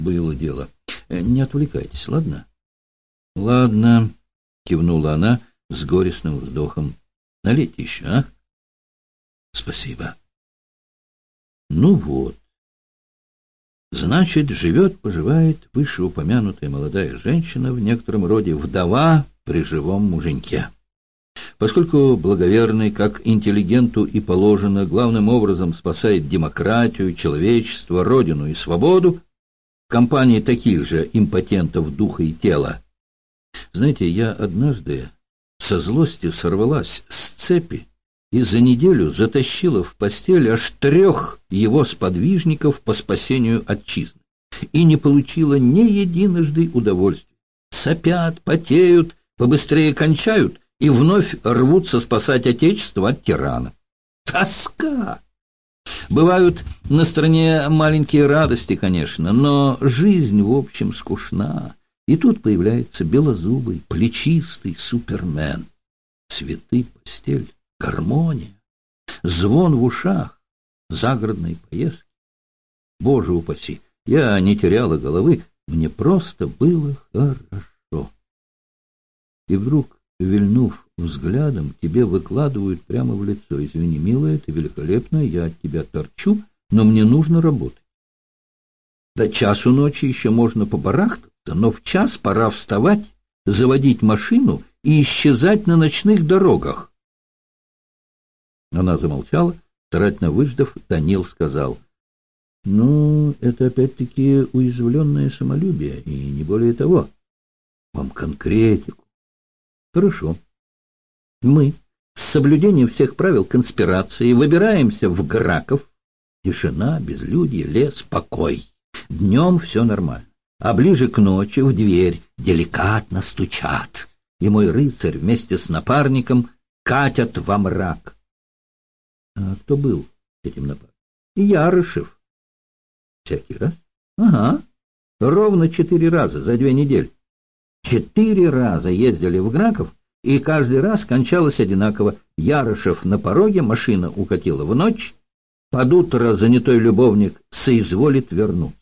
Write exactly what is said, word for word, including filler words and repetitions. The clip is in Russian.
было дело. Не отвлекайтесь, ладно? Ладно, кивнула она с горестным вздохом. Налейте еще, а? Спасибо. Ну вот. Значит, живет-поживает вышеупомянутая молодая женщина, в некотором роде вдова при живом муженьке. Поскольку благоверный, как интеллигенту и положено, главным образом спасает демократию, человечество, родину и свободу, в компании таких же импотентов духа и тела. Знаете, я однажды со злости сорвалась с цепи и за неделю затащила в постель аж трех его сподвижников по спасению отчизны и не получила ни единожды удовольствия. Сопят, потеют, побыстрее кончают и вновь рвутся спасать отечество от тирана. Тоска! Бывают на стороне маленькие радости, конечно, но жизнь, в общем, скучна. И тут появляется белозубый, плечистый супермен. Цветы, постель, гармония, звон в ушах, загородные поездки. Боже упаси, я не теряла головы, мне просто было хорошо. И вдруг, вильнув взглядом, тебе выкладывают прямо в лицо: извини, милая, ты великолепная, я от тебя торчу, но мне нужно работать. До часу ночи еще можно побарахтаться, но в час пора вставать, заводить машину и исчезать на ночных дорогах. Она замолчала, старательно выждав, Данил сказал: ну, это опять-таки уязвленное самолюбие, и не более того. Вам конкретику. Хорошо. Мы с соблюдением всех правил конспирации выбираемся в Граков. Тишина, безлюдье, лес, покой. Днем все нормально. А ближе к ночи в дверь деликатно стучат, и мой рыцарь вместе с напарником катят во мрак. А кто был этим напарником? Ярышев. Всякий раз? Ага. Ровно четыре раза за две недели. Четыре раза ездили в Граков, и каждый раз кончалось одинаково. Ярышев на пороге, машина укатила в ночь, под утро занятой любовник соизволит вернуться.